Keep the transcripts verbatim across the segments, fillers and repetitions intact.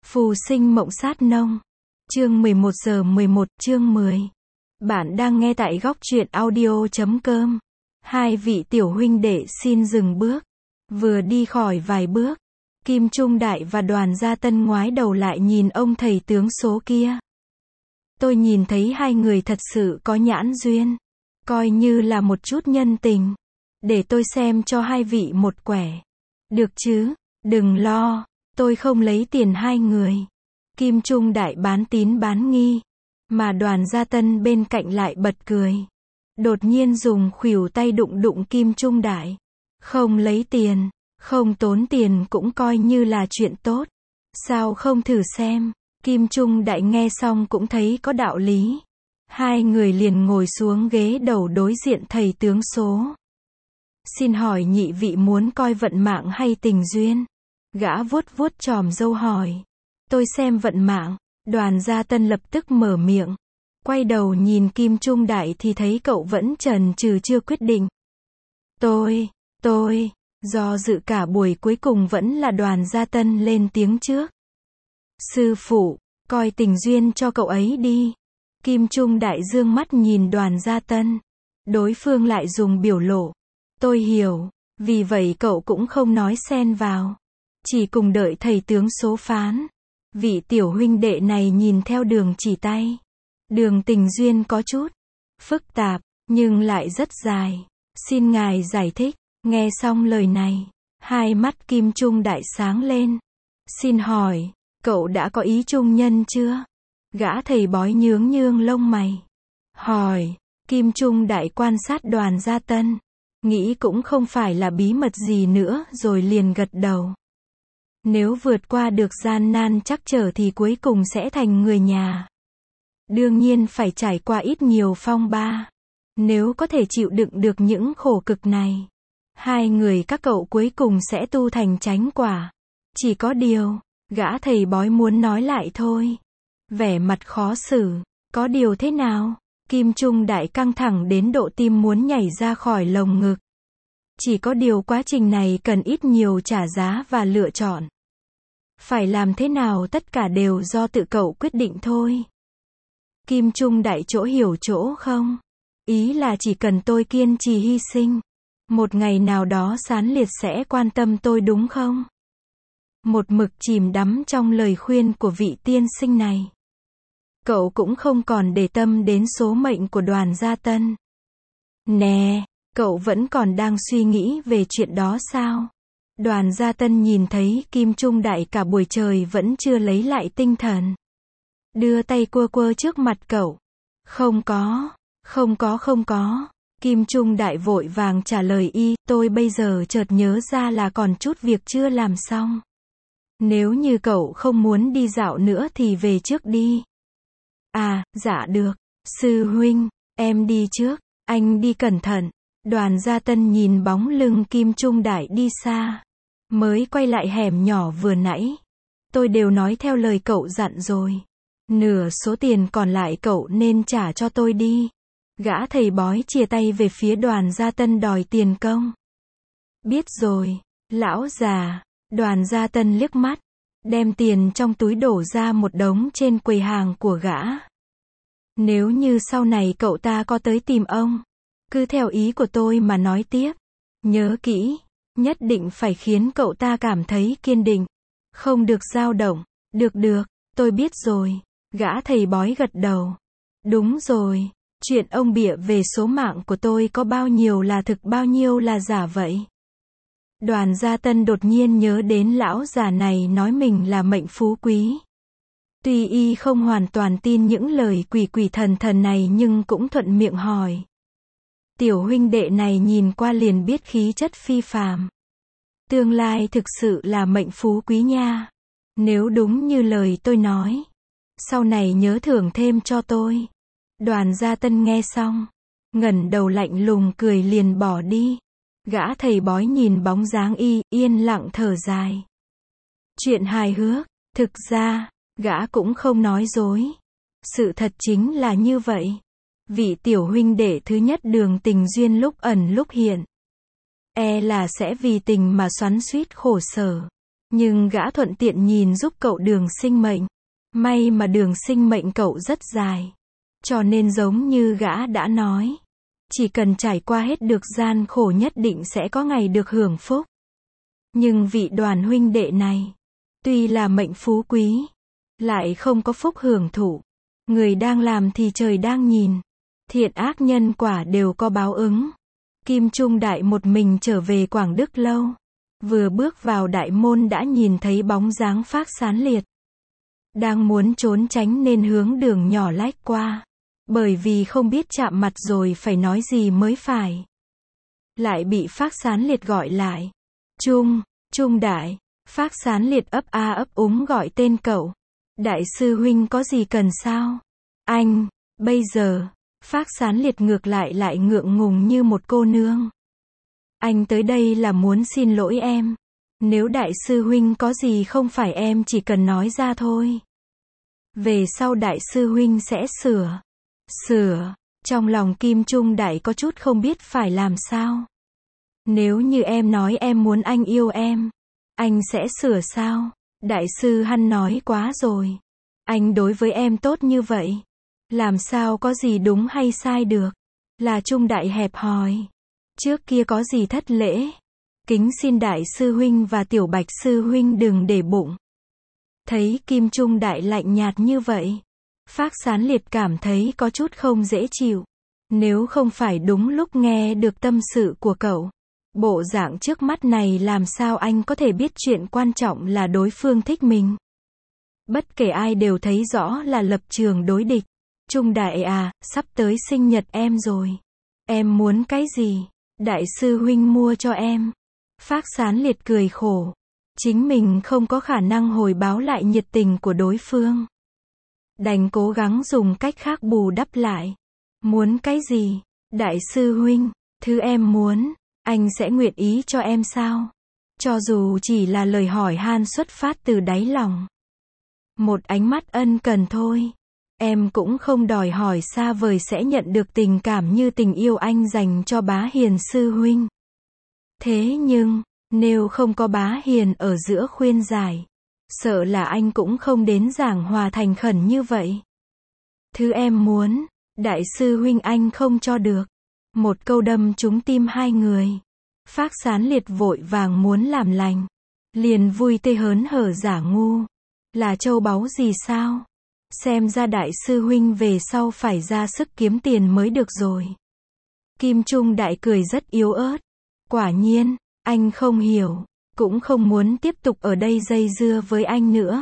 Phù sinh mộng sát nông. Chương mười một giờ mười một, chương mười. Bạn đang nghe tại góc truyện audio chấm com. Hai vị tiểu huynh đệ xin dừng bước. Vừa đi khỏi vài bước, Kim Trung Đại và Đoàn Gia Tân ngoái đầu lại nhìn ông thầy tướng số kia. Tôi nhìn thấy hai người thật sự có nhãn duyên. Coi như là một chút nhân tình. Để tôi xem cho hai vị một quẻ. Được chứ, đừng lo, tôi không lấy tiền hai người. Kim Trung Đại bán tín bán nghi. Mà Đoàn Gia Tân bên cạnh lại bật cười. Đột nhiên dùng khuỷu tay đụng đụng Kim Trung Đại. Không lấy tiền, không tốn tiền cũng coi như là chuyện tốt. Sao không thử xem? Kim Trung Đại nghe xong cũng thấy có đạo lý. Hai người liền ngồi xuống ghế đầu đối diện thầy tướng số. Xin hỏi nhị vị muốn coi vận mạng hay tình duyên? Gã vuốt vuốt chòm râu hỏi. Tôi xem vận mạng. Đoàn Gia Tân lập tức mở miệng. Quay đầu nhìn Kim Trung Đại thì thấy cậu vẫn chần chừ chưa quyết định. Tôi, tôi, do dự cả buổi cuối cùng vẫn là Đoàn Gia Tân lên tiếng trước. Sư phụ, coi tình duyên cho cậu ấy đi. Kim Trung Đại dương mắt nhìn Đoàn Gia Tân. Đối phương lại dùng biểu lộ. Tôi hiểu, vì vậy cậu cũng không nói xen vào. Chỉ cùng đợi thầy tướng số phán. Vị tiểu huynh đệ này nhìn theo đường chỉ tay. Đường tình duyên có chút phức tạp, nhưng lại rất dài. Xin ngài giải thích. Nghe xong lời này, hai mắt Kim Trung Đại sáng lên. Xin hỏi, cậu đã có ý trung nhân chưa? Gã thầy bói nhướng nhương lông mày. Hỏi, Kim Trung Đại quan sát Đoàn Gia Tân. Nghĩ cũng không phải là bí mật gì nữa rồi liền gật đầu. Nếu vượt qua được gian nan trắc trở thì cuối cùng sẽ thành người nhà. Đương nhiên phải trải qua ít nhiều phong ba. Nếu có thể chịu đựng được những khổ cực này, hai người các cậu cuối cùng sẽ tu thành chánh quả. Chỉ có điều, gã thầy bói muốn nói lại thôi. Vẻ mặt khó xử. Có điều thế nào? Kim Trung Đại căng thẳng đến độ tim muốn nhảy ra khỏi lồng ngực. Chỉ có điều quá trình này cần ít nhiều trả giá và lựa chọn. Phải làm thế nào tất cả đều do tự cậu quyết định thôi. Kim Trung Đại chỗ hiểu chỗ không? Ý là chỉ cần tôi kiên trì hy sinh, một ngày nào đó Sán Liệt sẽ quan tâm tôi đúng không? Một mực chìm đắm trong lời khuyên của vị tiên sinh này. Cậu cũng không còn để tâm đến số mệnh của Đoàn Gia Tân. Nè, cậu vẫn còn đang suy nghĩ về chuyện đó sao? Đoàn Gia Tân nhìn thấy Kim Trung Đại cả buổi trời vẫn chưa lấy lại tinh thần. Đưa tay quơ quơ trước mặt cậu. Không có, không có không có. Kim Trung Đại vội vàng trả lời y, tôi bây giờ chợt nhớ ra là còn chút việc chưa làm xong. Nếu như cậu không muốn đi dạo nữa thì về trước đi. À, dạ được. Sư huynh, em đi trước, anh đi cẩn thận. Đoàn Gia Tân nhìn bóng lưng Kim Trung Đại đi xa. Mới quay lại hẻm nhỏ vừa nãy. Tôi đều nói theo lời cậu dặn rồi. Nửa số tiền còn lại cậu nên trả cho tôi đi. Gã thầy bói chia tay về phía Đoàn Gia Tân đòi tiền công. Biết rồi, lão già. Đoàn Gia Tân liếc mắt. Đem tiền trong túi đổ ra một đống trên quầy hàng của gã. Nếu như sau này cậu ta có tới tìm ông, cứ theo ý của tôi mà nói tiếp. Nhớ kỹ, nhất định phải khiến cậu ta cảm thấy kiên định. Không được dao động. Được được, tôi biết rồi. Gã thầy bói gật đầu. Đúng rồi, chuyện ông bịa về số mạng của tôi có bao nhiêu là thực bao nhiêu là giả vậy? Đoàn Gia Tân đột nhiên nhớ đến lão già này nói mình là mệnh phú quý. Tuy y không hoàn toàn tin những lời quỷ quỷ thần thần này nhưng cũng thuận miệng hỏi. Tiểu huynh đệ này nhìn qua liền biết khí chất phi phàm. Tương lai thực sự là mệnh phú quý nha. Nếu đúng như lời tôi nói, sau này nhớ thưởng thêm cho tôi. Đoàn Gia Tân nghe xong, ngẩng đầu lạnh lùng cười liền bỏ đi. Gã thầy bói nhìn bóng dáng y, yên lặng thở dài. Chuyện hài hước, thực ra, gã cũng không nói dối. Sự thật chính là như vậy. Vị tiểu huynh đệ thứ nhất đường tình duyên lúc ẩn lúc hiện. E là sẽ vì tình mà xoắn xuýt khổ sở. Nhưng gã thuận tiện nhìn giúp cậu đường sinh mệnh. May mà đường sinh mệnh cậu rất dài. Cho nên giống như gã đã nói. Chỉ cần trải qua hết được gian khổ nhất định sẽ có ngày được hưởng phúc. Nhưng vị Đoàn huynh đệ này, tuy là mệnh phú quý, lại không có phúc hưởng thụ. Người đang làm thì trời đang nhìn. Thiện ác nhân quả đều có báo ứng. Kim Trung Đại một mình trở về Quảng Đức Lâu. Vừa bước vào đại môn đã nhìn thấy bóng dáng Phác Sán Liệt. Đang muốn trốn tránh nên hướng đường nhỏ lách qua. Bởi vì không biết chạm mặt rồi phải nói gì mới phải. Lại bị Phác Sán Liệt gọi lại. Trung, Trung Đại. Phác Sán Liệt ấp a ấp úng gọi tên cậu. Đại sư huynh có gì cần sao? Anh, bây giờ, Phác Sán Liệt ngược lại lại ngượng ngùng như một cô nương. Anh tới đây là muốn xin lỗi em. Nếu đại sư huynh có gì không phải em chỉ cần nói ra thôi. Về sau đại sư huynh sẽ sửa. Sửa. Trong lòng Kim Trung Đại có chút không biết phải làm sao. Nếu như em nói em muốn anh yêu em, anh sẽ sửa sao? Đại sư Hăn nói quá rồi. Anh đối với em tốt như vậy. Làm sao có gì đúng hay sai được? Là Trung Đại hẹp hòi. Trước kia có gì thất lễ? Kính xin đại sư huynh và tiểu Bạch sư huynh đừng để bụng. Thấy Kim Trung Đại lạnh nhạt như vậy, Phác Sán Liệt cảm thấy có chút không dễ chịu. Nếu không phải đúng lúc nghe được tâm sự của cậu, bộ dạng trước mắt này làm sao anh có thể biết chuyện quan trọng là đối phương thích mình. Bất kể ai đều thấy rõ là lập trường đối địch. Trung Đại à, sắp tới sinh nhật em rồi. Em muốn cái gì? Đại sư huynh mua cho em. Phác Sán Liệt cười khổ. Chính mình không có khả năng hồi báo lại nhiệt tình của đối phương. Đành cố gắng dùng cách khác bù đắp lại. Muốn cái gì? Đại sư huynh, thứ em muốn, anh sẽ nguyện ý cho em sao? Cho dù chỉ là lời hỏi han xuất phát từ đáy lòng. Một ánh mắt ân cần thôi. Em cũng không đòi hỏi xa vời sẽ nhận được tình cảm như tình yêu anh dành cho Bá Hiền sư huynh. Thế nhưng, nếu không có Bá Hiền ở giữa khuyên giải, sợ là anh cũng không đến giảng hòa thành khẩn như vậy. Thứ em muốn, đại sư huynh anh không cho được. Một câu đâm trúng tim hai người. Phác Sán Liệt vội vàng muốn làm lành. Liền vui tươi hớn hở giả ngu. Là châu báu gì sao? Xem ra đại sư huynh về sau phải ra sức kiếm tiền mới được rồi. Kim Trung Đại cười rất yếu ớt. Quả nhiên, anh không hiểu, cũng không muốn tiếp tục ở đây dây dưa với anh nữa.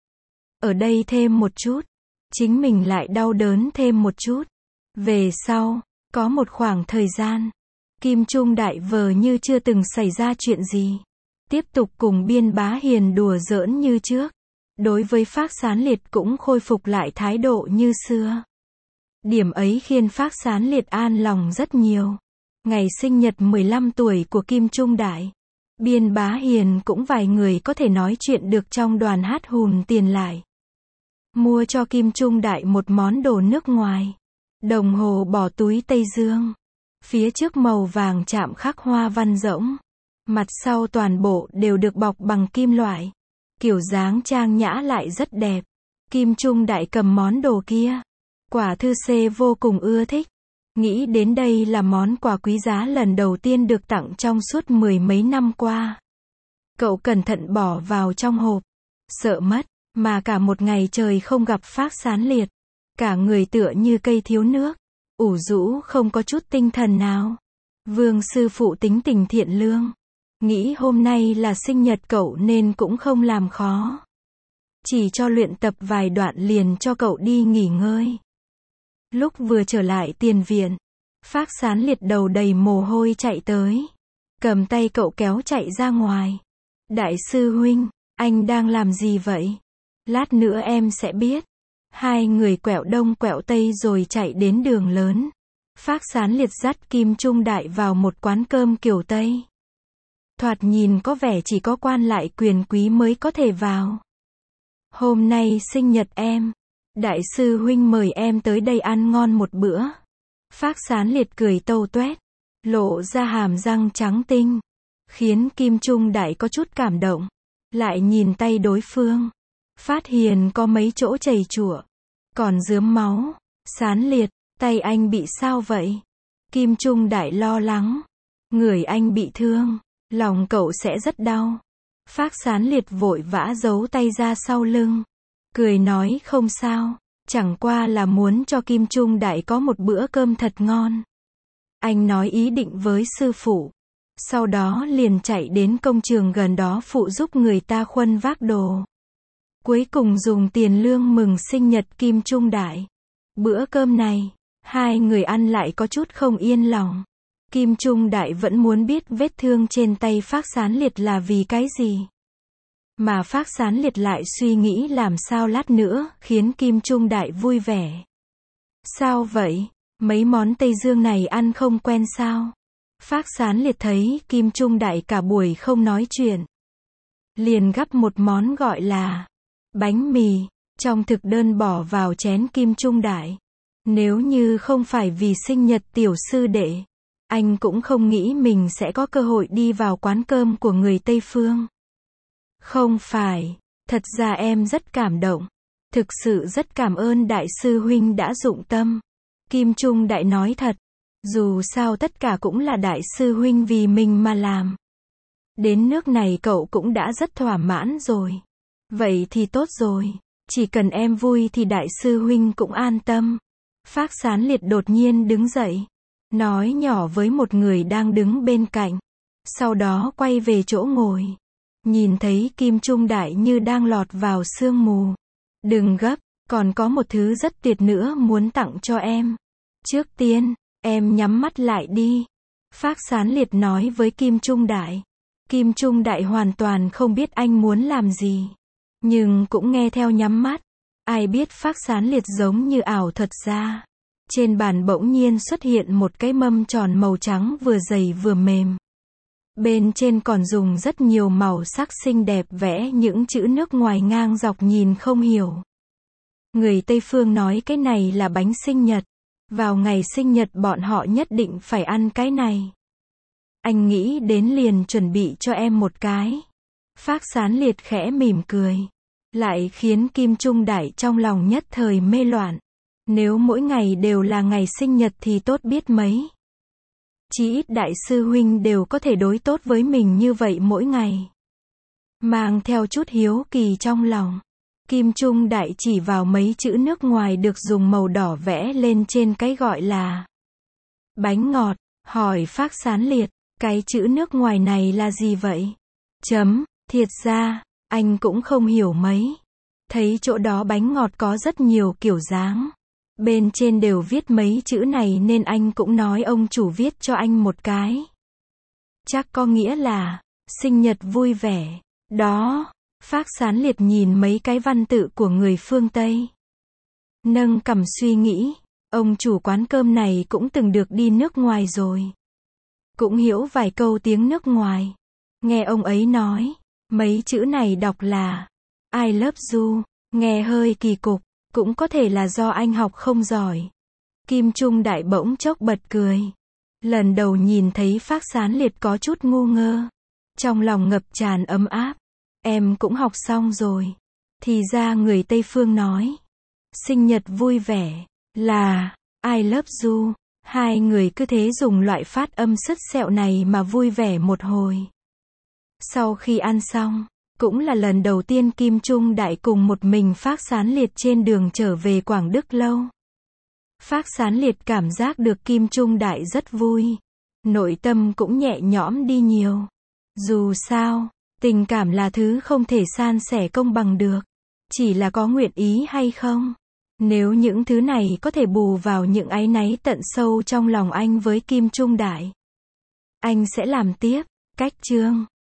Ở đây thêm một chút, chính mình lại đau đớn thêm một chút. Về sau, có một khoảng thời gian, Kim Trung Đại vờ như chưa từng xảy ra chuyện gì. Tiếp tục cùng Biên Bá Hiền đùa giỡn như trước. Đối với Phác Sán Liệt cũng khôi phục lại thái độ như xưa. Điểm ấy khiến Phác Sán Liệt an lòng rất nhiều. Ngày sinh nhật mười lăm tuổi của Kim Trung Đại, Biên Bá Hiền cũng vài người có thể nói chuyện được trong đoàn hát hùn tiền lại. Mua cho Kim Trung Đại một món đồ nước ngoài. Đồng hồ bỏ túi Tây Dương. Phía trước màu vàng chạm khắc hoa văn rỗng. Mặt sau toàn bộ đều được bọc bằng kim loại. Kiểu dáng trang nhã lại rất đẹp. Kim Trung Đại cầm món đồ kia. Quả thư C vô cùng ưa thích. Nghĩ đến đây là món quà quý giá lần đầu tiên được tặng trong suốt mười mấy năm qua. Cậu cẩn thận bỏ vào trong hộp. Sợ mất, mà cả một ngày trời không gặp Phác Sán Liệt. Cả người tựa như cây thiếu nước. Ủ rũ không có chút tinh thần nào. Vương sư phụ tính tình thiện lương. Nghĩ hôm nay là sinh nhật cậu nên cũng không làm khó. Chỉ cho luyện tập vài đoạn liền cho cậu đi nghỉ ngơi. Lúc vừa trở lại tiền viện, Phác Sán Liệt đầu đầy mồ hôi chạy tới. Cầm tay cậu kéo chạy ra ngoài. Đại sư huynh, anh đang làm gì vậy? Lát nữa em sẽ biết. Hai người quẹo đông quẹo tây rồi chạy đến đường lớn. Phác Sán Liệt dắt Kim Trung Đại vào một quán cơm kiểu Tây. Thoạt nhìn có vẻ chỉ có quan lại quyền quý mới có thể vào. Hôm nay sinh nhật em. Đại sư huynh mời em tới đây ăn ngon một bữa. Phác Sán Liệt cười tâu tuét. Lộ ra hàm răng trắng tinh. Khiến Kim Trung Đại có chút cảm động. Lại nhìn tay đối phương. Phát hiện có mấy chỗ chảy chụa. Còn rướm máu. Sán Liệt, tay anh bị sao vậy? Kim Trung Đại lo lắng. Người anh bị thương. Lòng cậu sẽ rất đau. Phác Sán Liệt vội vã giấu tay ra sau lưng. Cười nói không sao. Chẳng qua là muốn cho Kim Trung Đại có một bữa cơm thật ngon. Anh nói ý định với sư phụ. Sau đó liền chạy đến công trường gần đó phụ giúp người ta khuân vác đồ. Cuối cùng dùng tiền lương mừng sinh nhật Kim Trung Đại. Bữa cơm này, hai người ăn lại có chút không yên lòng. Kim Trung Đại vẫn muốn biết vết thương trên tay Phác Sán Liệt là vì cái gì. Mà Phác Sán Liệt lại suy nghĩ làm sao lát nữa khiến Kim Trung Đại vui vẻ. Sao vậy? Mấy món Tây Dương này ăn không quen sao? Phác Sán Liệt thấy Kim Trung Đại cả buổi không nói chuyện. Liền gắp một món gọi là bánh mì, trong thực đơn bỏ vào chén Kim Trung Đại. Nếu như không phải vì sinh nhật tiểu sư đệ, anh cũng không nghĩ mình sẽ có cơ hội đi vào quán cơm của người Tây Phương. Không phải, thật ra em rất cảm động. Thực sự rất cảm ơn đại sư huynh đã dụng tâm. Kim Trung Đại nói thật. Dù sao tất cả cũng là đại sư huynh vì mình mà làm. Đến nước này cậu cũng đã rất thỏa mãn rồi. Vậy thì tốt rồi. Chỉ cần em vui thì đại sư huynh cũng an tâm. Phác Sán Liệt đột nhiên đứng dậy. Nói nhỏ với một người đang đứng bên cạnh. Sau đó quay về chỗ ngồi. Nhìn thấy Kim Trung Đại như đang lọt vào sương mù. Đừng gấp, còn có một thứ rất tuyệt nữa muốn tặng cho em. Trước tiên, em nhắm mắt lại đi. Phác Sán Liệt nói với Kim Trung Đại. Kim Trung Đại hoàn toàn không biết anh muốn làm gì. Nhưng cũng nghe theo nhắm mắt. Ai biết Phác Sán Liệt giống như ảo thật ra. Trên bàn bỗng nhiên xuất hiện một cái mâm tròn màu trắng vừa dày vừa mềm. Bên trên còn dùng rất nhiều màu sắc xinh đẹp vẽ những chữ nước ngoài ngang dọc nhìn không hiểu. Người Tây Phương nói cái này là bánh sinh nhật. Vào ngày sinh nhật bọn họ nhất định phải ăn cái này. Anh nghĩ đến liền chuẩn bị cho em một cái. Phác Sán Liệt khẽ mỉm cười. Lại khiến Kim Trung Đại trong lòng nhất thời mê loạn. Nếu mỗi ngày đều là ngày sinh nhật thì tốt biết mấy. Chỉ ít đại sư huynh đều có thể đối tốt với mình như vậy mỗi ngày. Mang theo chút hiếu kỳ trong lòng. Kim Trung Đại chỉ vào mấy chữ nước ngoài được dùng màu đỏ vẽ lên trên cái gọi là bánh ngọt, hỏi Phác Sán Liệt, cái chữ nước ngoài này là gì vậy? Chấm, thiệt ra, anh cũng không hiểu mấy. Thấy chỗ đó bánh ngọt có rất nhiều kiểu dáng. Bên trên đều viết mấy chữ này nên anh cũng nói ông chủ viết cho anh một cái. Chắc có nghĩa là, sinh nhật vui vẻ. Đó, Phác Sán Liệt nhìn mấy cái văn tự của người phương Tây. Nâng cằm suy nghĩ, ông chủ quán cơm này cũng từng được đi nước ngoài rồi. Cũng hiểu vài câu tiếng nước ngoài. Nghe ông ấy nói, mấy chữ này đọc là I love you, nghe hơi kỳ cục. Cũng có thể là do anh học không giỏi. Kim Trung Đại bỗng chốc bật cười. Lần đầu nhìn thấy Phác Sán Liệt có chút ngu ngơ. Trong lòng ngập tràn ấm áp. Em cũng học xong rồi. Thì ra người Tây Phương nói. Sinh nhật vui vẻ. Là I love you. Hai người cứ thế dùng loại phát âm sứt sẹo này mà vui vẻ một hồi. Sau khi ăn xong. Cũng là lần đầu tiên Kim Trung Đại cùng một mình Phác Sán Liệt trên đường trở về Quảng Đức Lâu. Phác Sán Liệt cảm giác được Kim Trung Đại rất vui. Nội tâm cũng nhẹ nhõm đi nhiều. Dù sao, tình cảm là thứ không thể san sẻ công bằng được. Chỉ là có nguyện ý hay không. Nếu những thứ này có thể bù vào những áy náy tận sâu trong lòng anh với Kim Trung Đại. Anh sẽ làm tiếp. Cách chương